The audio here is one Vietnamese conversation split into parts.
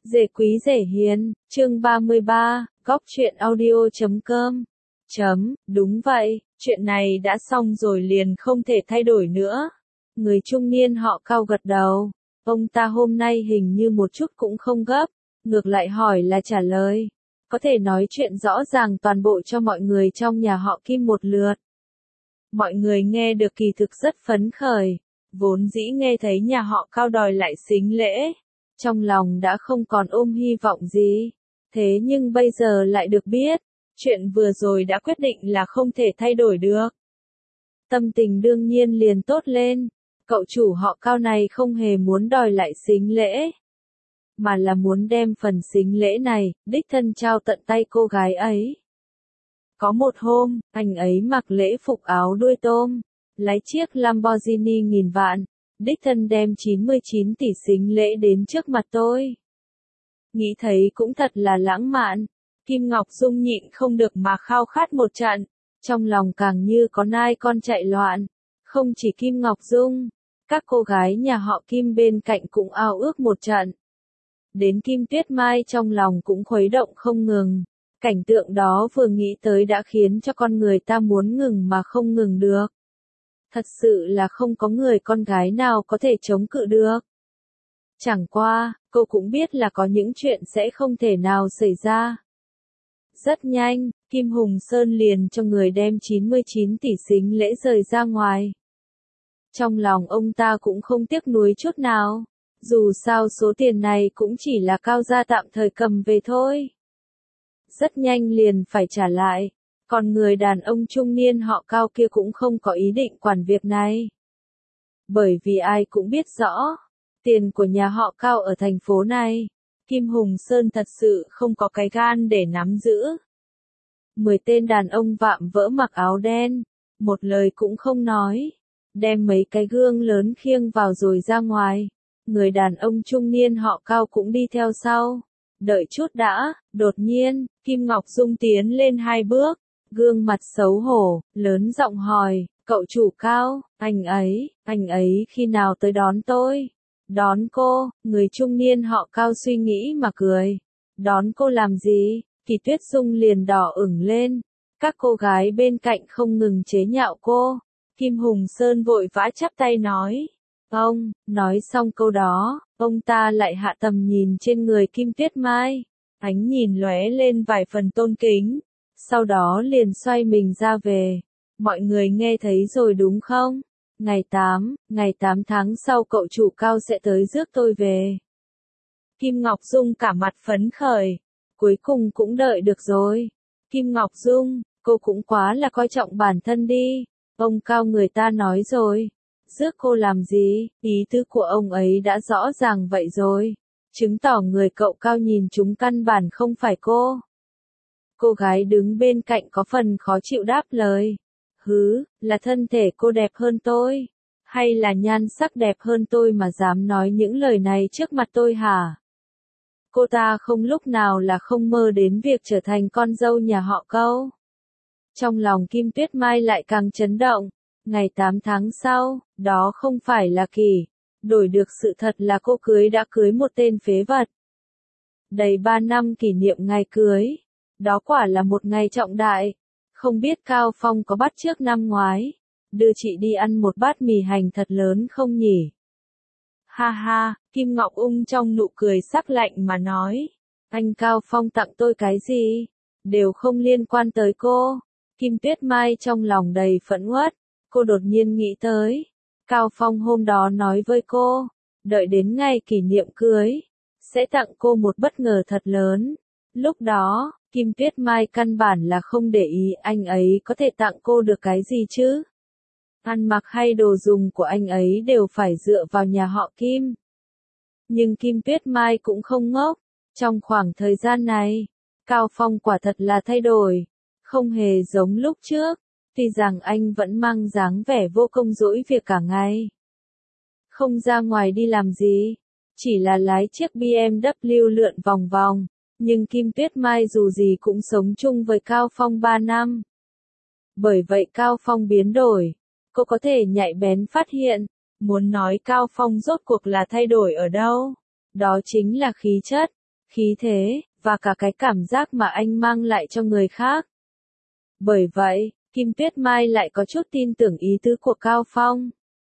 Dễ quý dễ hiền, chương 33, góc truyện audio.com. Đúng vậy, chuyện này đã xong rồi liền không thể thay đổi nữa. Người trung niên họ Cao gật đầu. Ông ta hôm nay hình như một chút cũng không gấp, ngược lại hỏi là trả lời. Có thể nói chuyện rõ ràng toàn bộ cho mọi người trong nhà họ Kim một lượt. Mọi người nghe được kỳ thực rất phấn khởi, vốn dĩ nghe thấy nhà họ Cao đòi lại sính lễ. Trong lòng đã không còn ôm hy vọng gì. Thế nhưng bây giờ lại được biết, chuyện vừa rồi đã quyết định là không thể thay đổi được. Tâm tình đương nhiên liền tốt lên. Cậu chủ họ Cao này không hề muốn đòi lại sính lễ, mà là muốn đem phần sính lễ này, đích thân trao tận tay cô gái ấy. Có một hôm, anh ấy mặc lễ phục áo đuôi tôm, lái chiếc Lamborghini nghìn vạn, đích thân đem 99 tỷ sính lễ đến trước mặt tôi. Nghĩ thấy cũng thật là lãng mạn, Kim Ngọc Dung nhịn không được mà khao khát một trận, trong lòng càng như có nai con chạy loạn. Không chỉ Kim Ngọc Dung, các cô gái nhà họ Kim bên cạnh cũng ao ước một trận. Đến Kim Tuyết Mai trong lòng cũng khuấy động không ngừng. Cảnh tượng đó vừa nghĩ tới đã khiến cho con người ta muốn ngừng mà không ngừng được. Thật sự là không có người con gái nào có thể chống cự được. Chẳng qua, cô cũng biết là có những chuyện sẽ không thể nào xảy ra. Rất nhanh, Kim Hùng Sơn liền cho người đem 99 tỷ sính lễ rời ra ngoài. Trong lòng ông ta cũng không tiếc nuối chút nào. Dù sao số tiền này cũng chỉ là Cao gia tạm thời cầm về thôi. Rất nhanh liền phải trả lại. Còn người đàn ông trung niên họ Cao kia cũng không có ý định quản việc này. Bởi vì ai cũng biết rõ, tiền của nhà họ Cao ở thành phố này, Kim Hùng Sơn thật sự không có cái gan để nắm giữ. 10 tên đàn ông vạm vỡ mặc áo đen, một lời cũng không nói, đem mấy cái gương lớn khiêng vào rồi ra ngoài. Người đàn ông trung niên họ Cao cũng đi theo sau. Đợi chút đã, đột nhiên, Kim Ngọc Dung tiến lên 2 bước, gương mặt xấu hổ, lớn giọng hỏi, cậu chủ Cao, anh ấy khi nào tới đón tôi? Đón cô, người trung niên họ Cao suy nghĩ mà cười. Đón cô làm gì? Kỳ Tuyết Dung liền đỏ ửng lên. Các cô gái bên cạnh không ngừng chế nhạo cô. Kim Hùng Sơn vội vã chắp tay nói. Ông, nói xong câu đó, ông ta lại hạ tầm nhìn trên người Kim Tuyết Mai. Ánh nhìn lóe lên vài phần tôn kính. Sau đó liền xoay mình ra về. Mọi người nghe thấy rồi đúng không? Ngày 8 tháng sau cậu chủ Cao sẽ tới rước tôi về. Kim Ngọc Dung cả mặt phấn khởi. Cuối cùng cũng đợi được rồi. Kim Ngọc Dung, cô cũng quá là coi trọng bản thân đi. Ông Cao người ta nói rồi. Rước cô làm gì? Ý tứ của ông ấy đã rõ ràng vậy rồi. Chứng tỏ người cậu Cao nhìn chúng căn bản không phải cô. Cô gái đứng bên cạnh có phần khó chịu đáp lời. Là thân thể cô đẹp hơn tôi? Hay là nhan sắc đẹp hơn tôi mà dám nói những lời này trước mặt tôi hả? Cô ta không lúc nào là không mơ đến việc trở thành con dâu nhà họ Cao. Trong lòng Kim Tuyết Mai lại càng chấn động. Ngày 8 tháng sau, đó không phải là kỳ. Đổi được sự thật là cô đã cưới một tên phế vật. Đầy 3 năm kỷ niệm ngày cưới. Đó quả là một ngày trọng đại. Không biết Cao Phong có bắt chước năm ngoái. Đưa chị đi ăn một bát mì hành thật lớn không nhỉ? Ha ha, Kim Ngọc Ung trong nụ cười sắc lạnh mà nói. Anh Cao Phong tặng tôi cái gì? Đều không liên quan tới cô. Kim Tuyết Mai trong lòng đầy phẫn uất. Cô đột nhiên nghĩ tới. Cao Phong hôm đó nói với cô. Đợi đến ngày kỷ niệm cưới. Sẽ tặng cô một bất ngờ thật lớn. Lúc đó, Kim Tuyết Mai căn bản là không để ý anh ấy có thể tặng cô được cái gì chứ. Ăn mặc hay đồ dùng của anh ấy đều phải dựa vào nhà họ Kim. Nhưng Kim Tuyết Mai cũng không ngốc. Trong khoảng thời gian này, Cao Phong quả thật là thay đổi. Không hề giống lúc trước. Tuy rằng anh vẫn mang dáng vẻ vô công dỗi việc cả ngày. Không ra ngoài đi làm gì. Chỉ là lái chiếc BMW lượn vòng vòng. Nhưng Kim Tuyết Mai dù gì cũng sống chung với Cao Phong 3 năm. Bởi vậy Cao Phong biến đổi. Cô có thể nhạy bén phát hiện. Muốn nói Cao Phong rốt cuộc là thay đổi ở đâu? Đó chính là khí chất. khí thế, và cả cái cảm giác mà anh mang lại cho người khác. Bởi vậy, Kim Tuyết Mai lại có chút tin tưởng ý tứ của Cao Phong.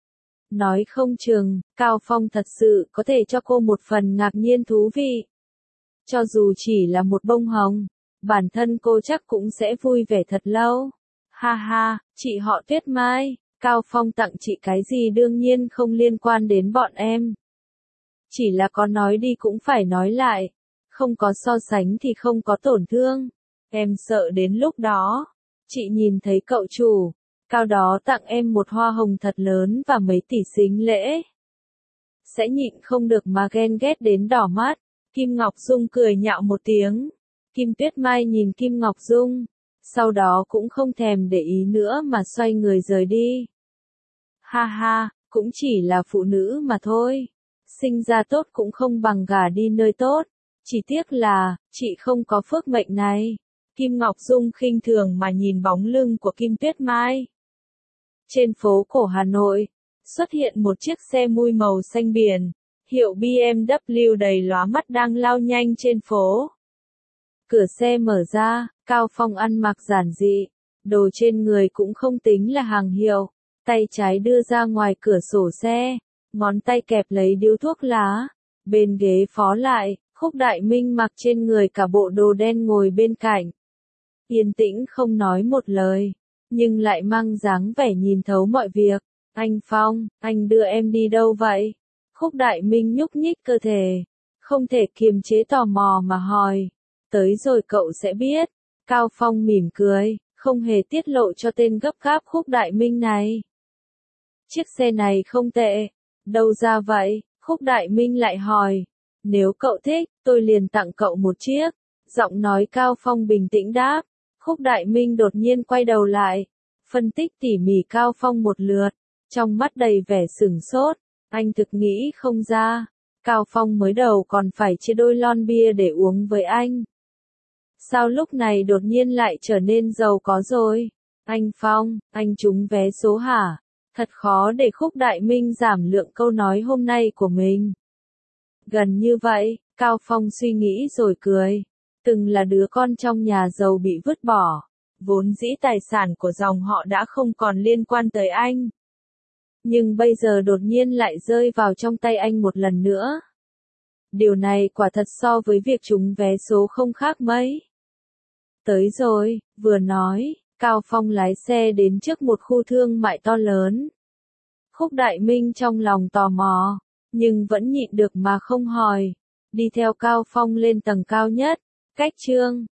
Nói không chừng, Cao Phong thật sự có thể cho cô một phần ngạc nhiên thú vị. Cho dù chỉ là một bông hồng, bản thân cô chắc cũng sẽ vui vẻ thật lâu. Ha ha, chị họ Tuyết Mai, Cao Phong tặng chị cái gì đương nhiên không liên quan đến bọn em. Chỉ là có nói đi cũng phải nói lại, không có so sánh thì không có tổn thương. Em sợ đến lúc đó, chị nhìn thấy cậu chủ, Cao đó tặng em một hoa hồng thật lớn và mấy tỷ sính lễ. Sẽ nhịn không được mà ghen ghét đến đỏ mắt. Kim Ngọc Dung cười nhạo một tiếng. Kim Tuyết Mai nhìn Kim Ngọc Dung, sau đó cũng không thèm để ý nữa mà xoay người rời đi. Ha ha, cũng chỉ là phụ nữ mà thôi. Sinh ra tốt cũng không bằng gả đi nơi tốt. Chỉ tiếc là, chị không có phước mệnh này. Kim Ngọc Dung khinh thường mà nhìn bóng lưng của Kim Tuyết Mai. Trên phố cổ Hà Nội, xuất hiện một chiếc xe mui màu xanh biển, hiệu BMW đầy lóa mắt đang lao nhanh trên phố. Cửa xe mở ra, Cao Phong ăn mặc giản dị, đồ trên người cũng không tính là hàng hiệu, tay trái đưa ra ngoài cửa sổ xe, ngón tay kẹp lấy điếu thuốc lá, bên ghế phó lại, Khúc Đại Minh mặc trên người cả bộ đồ đen ngồi bên cạnh. Yên tĩnh không nói một lời, nhưng lại mang dáng vẻ nhìn thấu mọi việc. Anh Phong, anh đưa em đi đâu vậy? Khúc Đại Minh nhúc nhích cơ thể, không thể kiềm chế tò mò mà hỏi. Tới rồi cậu sẽ biết. Cao Phong mỉm cười, không hề tiết lộ cho tên gấp gáp Khúc Đại Minh này. Chiếc xe này không tệ. Đâu ra vậy? Khúc Đại Minh lại hỏi. Nếu cậu thích, tôi liền tặng cậu một chiếc. Giọng nói Cao Phong bình tĩnh đáp. Khúc Đại Minh đột nhiên quay đầu lại, phân tích tỉ mỉ Cao Phong một lượt, trong mắt đầy vẻ sửng sốt. Anh thực nghĩ không ra, Cao Phong mới đầu còn phải chia đôi lon bia để uống với anh. Sao lúc này đột nhiên lại trở nên giàu có rồi? Anh Phong, anh trúng vé số hả? Thật khó để Khúc Đại Minh giảm lượng câu nói hôm nay của mình. Gần như vậy, Cao Phong suy nghĩ rồi cười. Từng là đứa con trong nhà giàu bị vứt bỏ, vốn dĩ tài sản của dòng họ đã không còn liên quan tới anh. Nhưng bây giờ đột nhiên lại rơi vào trong tay anh một lần nữa. Điều này quả thật so với việc trúng vé số không khác mấy. Tới rồi, vừa nói, Cao Phong lái xe đến trước một khu thương mại to lớn. Khúc Đại Minh trong lòng tò mò, nhưng vẫn nhịn được mà không hỏi. Đi theo Cao Phong lên tầng cao nhất, cách Trương